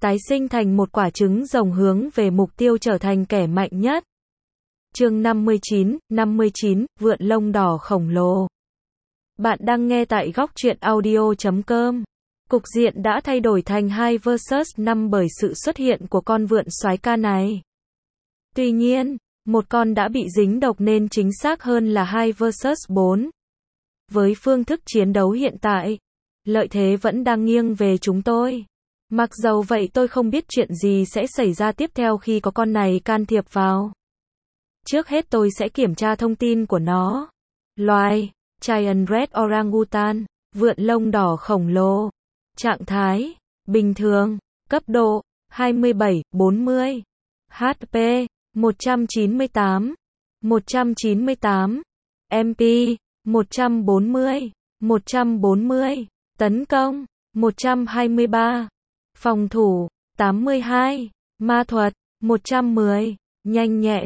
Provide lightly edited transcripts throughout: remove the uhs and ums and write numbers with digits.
tái sinh thành một quả trứng rồng hướng về mục tiêu trở thành kẻ mạnh nhất. Chương 59, vượn lông đỏ khổng lồ. Bạn đang nghe tại góc truyện audio.com. Cục diện đã thay đổi thành 2 vs 5 bởi sự xuất hiện của con vượn soái ca này. Tuy nhiên, một con đã bị dính độc nên chính xác hơn là 2 vs 4. Với phương thức chiến đấu hiện tại, lợi thế vẫn đang nghiêng về chúng tôi. Mặc dầu vậy tôi không biết chuyện gì sẽ xảy ra tiếp theo khi có con này can thiệp vào. Trước hết tôi sẽ kiểm tra thông tin của nó. Loài, Giant Red Orangutan, vượn lông đỏ khổng lồ. Trạng thái, bình thường, cấp độ, 27-40. HP, 198. 198. MP, 140. 140. Tấn công, 123. Phòng thủ, 82. Ma thuật, 110. Nhanh nhẹn,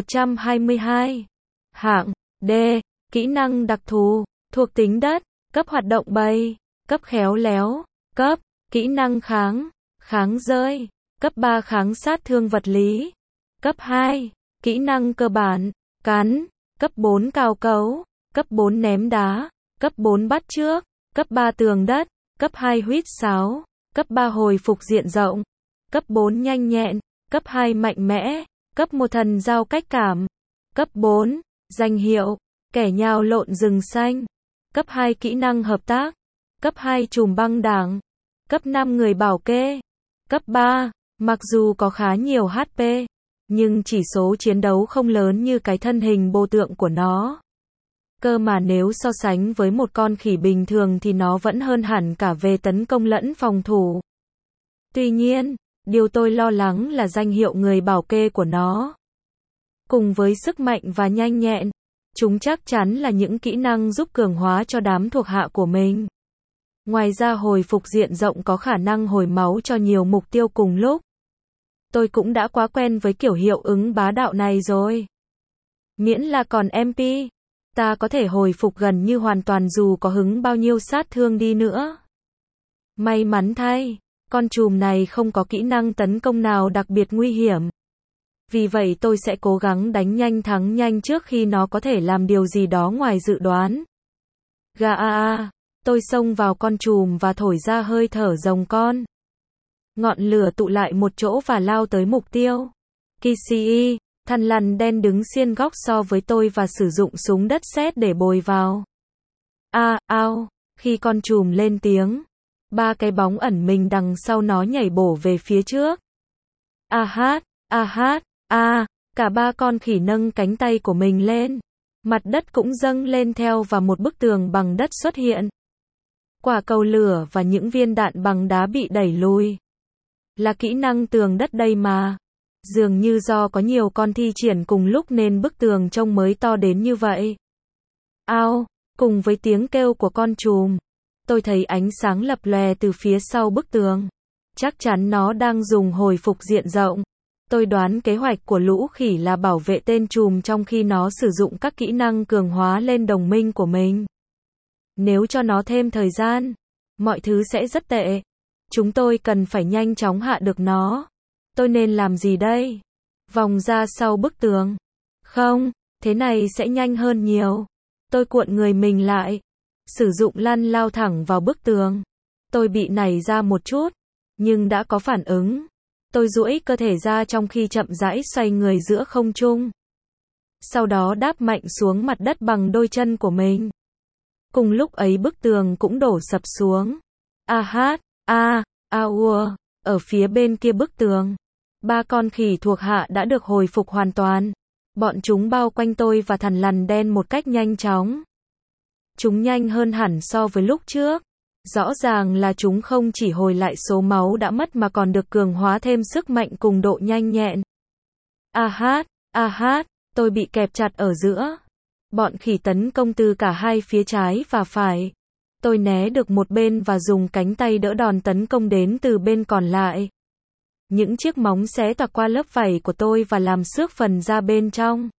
122. Hạng, D. Kỹ năng đặc thù, thuộc tính đất, cấp hoạt động bầy, cấp khéo léo, cấp, kỹ năng kháng rơi, cấp 3 kháng sát thương vật lý, cấp 2, kỹ năng cơ bản, cắn, cấp 4 cao cấu, cấp 4 ném đá, cấp 4 bắt trước, cấp 3 tường đất, cấp 2 huýt sáo, cấp 3 hồi phục diện rộng, cấp 4 nhanh nhẹn, cấp 2 mạnh mẽ, cấp 1 thần giao cách cảm, cấp 4, danh hiệu, kẻ nhào lộn rừng xanh, cấp 2 kỹ năng hợp tác, cấp 2 trùm băng đảng, cấp 5 người bảo kê, cấp 3, mặc dù có khá nhiều HP, nhưng chỉ số chiến đấu không lớn như cái thân hình bô tượng của nó. Cơ mà nếu so sánh với một con khỉ bình thường thì nó vẫn hơn hẳn cả về tấn công lẫn phòng thủ. Tuy nhiên, điều tôi lo lắng là danh hiệu người bảo kê của nó. Cùng với sức mạnh và nhanh nhẹn, chúng chắc chắn là những kỹ năng giúp cường hóa cho đám thuộc hạ của mình. Ngoài ra hồi phục diện rộng có khả năng hồi máu cho nhiều mục tiêu cùng lúc. Tôi cũng đã quá quen với kiểu hiệu ứng bá đạo này rồi. Miễn là còn MP, ta có thể hồi phục gần như hoàn toàn dù có hứng bao nhiêu sát thương đi nữa. May mắn thay, con trùm này không có kỹ năng tấn công nào đặc biệt nguy hiểm. Vì vậy tôi sẽ cố gắng đánh nhanh thắng nhanh trước khi nó có thể làm điều gì đó ngoài dự đoán. Gà tôi xông vào con trùm và thổi ra hơi thở rồng con. Ngọn lửa tụ lại một chỗ và lao tới mục tiêu. KCE, thằn lằn đen đứng xiên góc so với tôi và sử dụng súng đất sét để bồi vào. Khi con trùm lên tiếng, 3 cái bóng ẩn mình đằng sau nó nhảy bổ về phía trước. Cả 3 con khỉ nâng cánh tay của mình lên. Mặt đất cũng dâng lên theo và một bức tường bằng đất xuất hiện. Quả cầu lửa và những viên đạn bằng đá bị đẩy lùi. Là kỹ năng tường đất đây mà. Dường như do có nhiều con thi triển cùng lúc nên bức tường trông mới to đến như vậy. Cùng với tiếng kêu của con trùm, tôi thấy ánh sáng lập lòe từ phía sau bức tường. Chắc chắn nó đang dùng hồi phục diện rộng. Tôi đoán kế hoạch của lũ khỉ là bảo vệ tên trùm trong khi nó sử dụng các kỹ năng cường hóa lên đồng minh của mình. Nếu cho nó thêm thời gian, mọi thứ sẽ rất tệ. Chúng tôi cần phải nhanh chóng hạ được nó. Tôi nên làm gì đây? Vòng ra sau bức tường. Không, thế này sẽ nhanh hơn nhiều. Tôi cuộn người mình lại. Sử dụng lăn lao thẳng vào bức tường. Tôi bị nảy ra một chút, nhưng đã có phản ứng. Tôi duỗi cơ thể ra trong khi chậm rãi xoay người giữa không trung. Sau đó đáp mạnh xuống mặt đất bằng đôi chân của mình. Cùng lúc ấy bức tường cũng đổ sập xuống. Ở phía bên kia bức tường, 3 con khỉ thuộc hạ đã được hồi phục hoàn toàn. Bọn chúng bao quanh tôi và thằn lằn đen một cách nhanh chóng. Chúng nhanh hơn hẳn so với lúc trước. Rõ ràng là chúng không chỉ hồi lại số máu đã mất mà còn được cường hóa thêm sức mạnh cùng độ nhanh nhẹn. Tôi bị kẹp chặt ở giữa. Bọn khỉ tấn công từ cả hai phía trái và phải. Tôi né được một bên và dùng cánh tay đỡ đòn tấn công đến từ bên còn lại. Những chiếc móng xé toạc qua lớp vảy của tôi và làm xước phần da bên trong.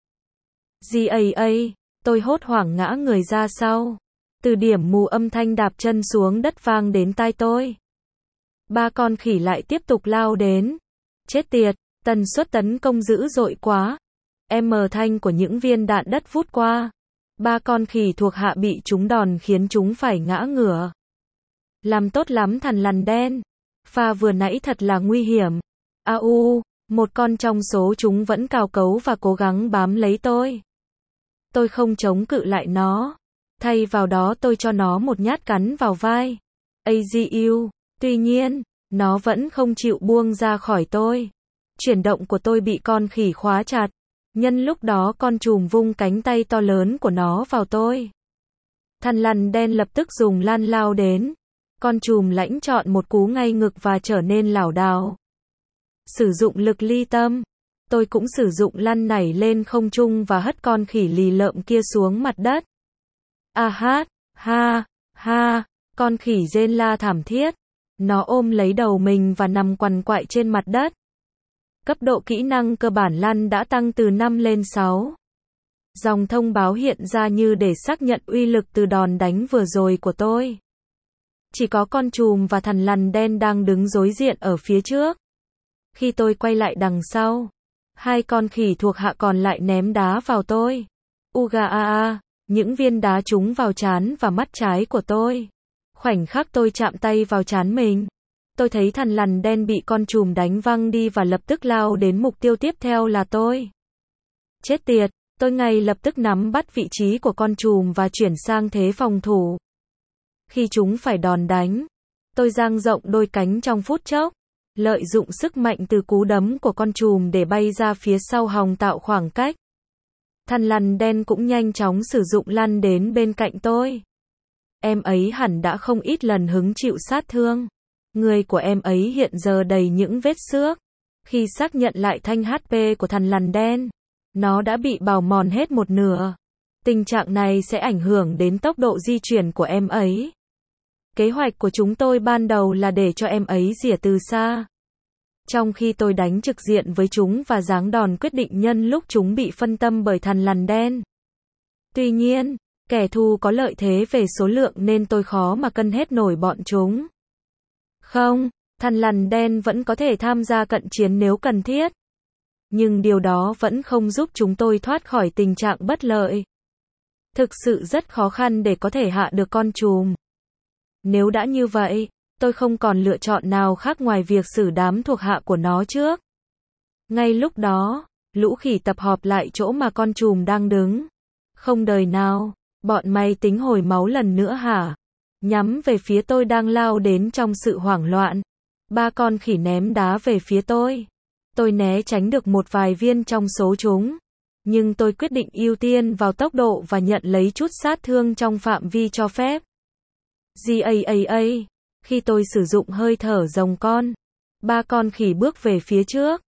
Tôi hốt hoảng ngã người ra sau. Từ điểm mù âm thanh đạp chân xuống đất vang đến tai tôi. Ba con khỉ lại tiếp tục lao đến. Chết tiệt, tần suất tấn công dữ dội quá. Thanh của những viên đạn đất vút qua. Ba con khỉ thuộc hạ bị trúng đòn khiến chúng phải ngã ngửa. Làm tốt lắm thằn lằn đen. Pha vừa nãy thật là nguy hiểm. Một con trong số chúng vẫn cào cấu và cố gắng bám lấy tôi. Tôi không chống cự lại nó. Thay vào đó tôi cho nó một nhát cắn vào vai. Tuy nhiên, nó vẫn không chịu buông ra khỏi tôi. Chuyển động của tôi bị con khỉ khóa chặt. Nhân lúc đó con trùm vung cánh tay to lớn của nó vào tôi. Thằn lằn đen lập tức dùng lăn lao đến. Con trùm lãnh chọn một cú ngay ngực và trở nên lảo đảo. Sử dụng lực ly tâm. Tôi cũng sử dụng lăn nảy lên không trung và hất con khỉ lì lợm kia xuống mặt đất. Con khỉ rên la thảm thiết. Nó ôm lấy đầu mình và nằm quằn quại trên mặt đất. Cấp độ kỹ năng cơ bản lăn đã tăng từ 5 lên 6. Dòng thông báo hiện ra như để xác nhận uy lực từ đòn đánh vừa rồi của tôi. Chỉ có con trùm và thằn lằn đen đang đứng đối diện ở phía trước. Khi tôi quay lại đằng sau, hai con khỉ thuộc hạ còn lại ném đá vào tôi. Những viên đá trúng vào trán và mắt trái của tôi. Khoảnh khắc tôi chạm tay vào trán mình, tôi thấy thằn lằn đen bị con trùm đánh văng đi và lập tức lao đến mục tiêu tiếp theo là tôi. Chết tiệt, tôi ngay lập tức nắm bắt vị trí của con trùm và chuyển sang thế phòng thủ. Khi chúng phải đòn đánh, tôi dang rộng đôi cánh trong phút chốc, lợi dụng sức mạnh từ cú đấm của con trùm để bay ra phía sau hòng tạo khoảng cách. Thằn lằn đen cũng nhanh chóng sử dụng lăn đến bên cạnh tôi. Em ấy hẳn đã không ít lần hứng chịu sát thương. Người của em ấy hiện giờ đầy những vết xước. Khi xác nhận lại thanh HP của thằn lằn đen, nó đã bị bào mòn hết một nửa. Tình trạng này sẽ ảnh hưởng đến tốc độ di chuyển của em ấy. Kế hoạch của chúng tôi ban đầu là để cho em ấy rỉa từ xa. Trong khi tôi đánh trực diện với chúng và giáng đòn quyết định nhân lúc chúng bị phân tâm bởi thằn lằn đen. Tuy nhiên, kẻ thù có lợi thế về số lượng nên tôi khó mà cân hết nổi bọn chúng. Không, thằn lằn đen vẫn có thể tham gia cận chiến nếu cần thiết. Nhưng điều đó vẫn không giúp chúng tôi thoát khỏi tình trạng bất lợi. Thực sự rất khó khăn để có thể hạ được con trùm. Nếu đã như vậy, tôi không còn lựa chọn nào khác ngoài việc xử đám thuộc hạ của nó trước. Ngay lúc đó, lũ khỉ tập họp lại chỗ mà con trùm đang đứng. Không đời nào, bọn mày tính hồi máu lần nữa hả? Nhắm về phía tôi đang lao đến trong sự hoảng loạn. Ba con khỉ ném đá về phía tôi. Tôi né tránh được một vài viên trong số chúng. Nhưng tôi quyết định ưu tiên vào tốc độ và nhận lấy chút sát thương trong phạm vi cho phép. Khi tôi sử dụng hơi thở rồng con, ba con khỉ bước về phía trước.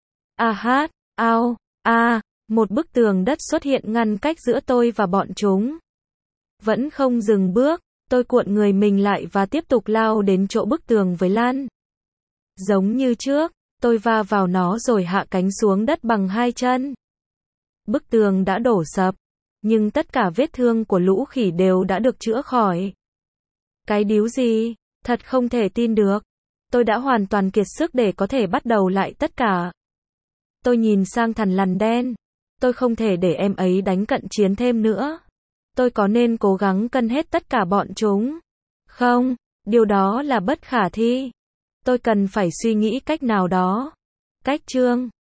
Một bức tường đất xuất hiện ngăn cách giữa tôi và bọn chúng. Vẫn không dừng bước, tôi cuộn người mình lại và tiếp tục lao đến chỗ bức tường với lăn. Giống như trước, tôi va vào nó rồi hạ cánh xuống đất bằng hai chân. Bức tường đã đổ sập, nhưng tất cả vết thương của lũ khỉ đều đã được chữa khỏi. Cái điếu gì? Thật không thể tin được. Tôi đã hoàn toàn kiệt sức để có thể bắt đầu lại tất cả. Tôi nhìn sang thằn lằn đen. Tôi không thể để em ấy đánh cận chiến thêm nữa. Tôi có nên cố gắng cân hết tất cả bọn chúng? Không, điều đó là bất khả thi. Tôi cần phải suy nghĩ cách nào đó. Cách chương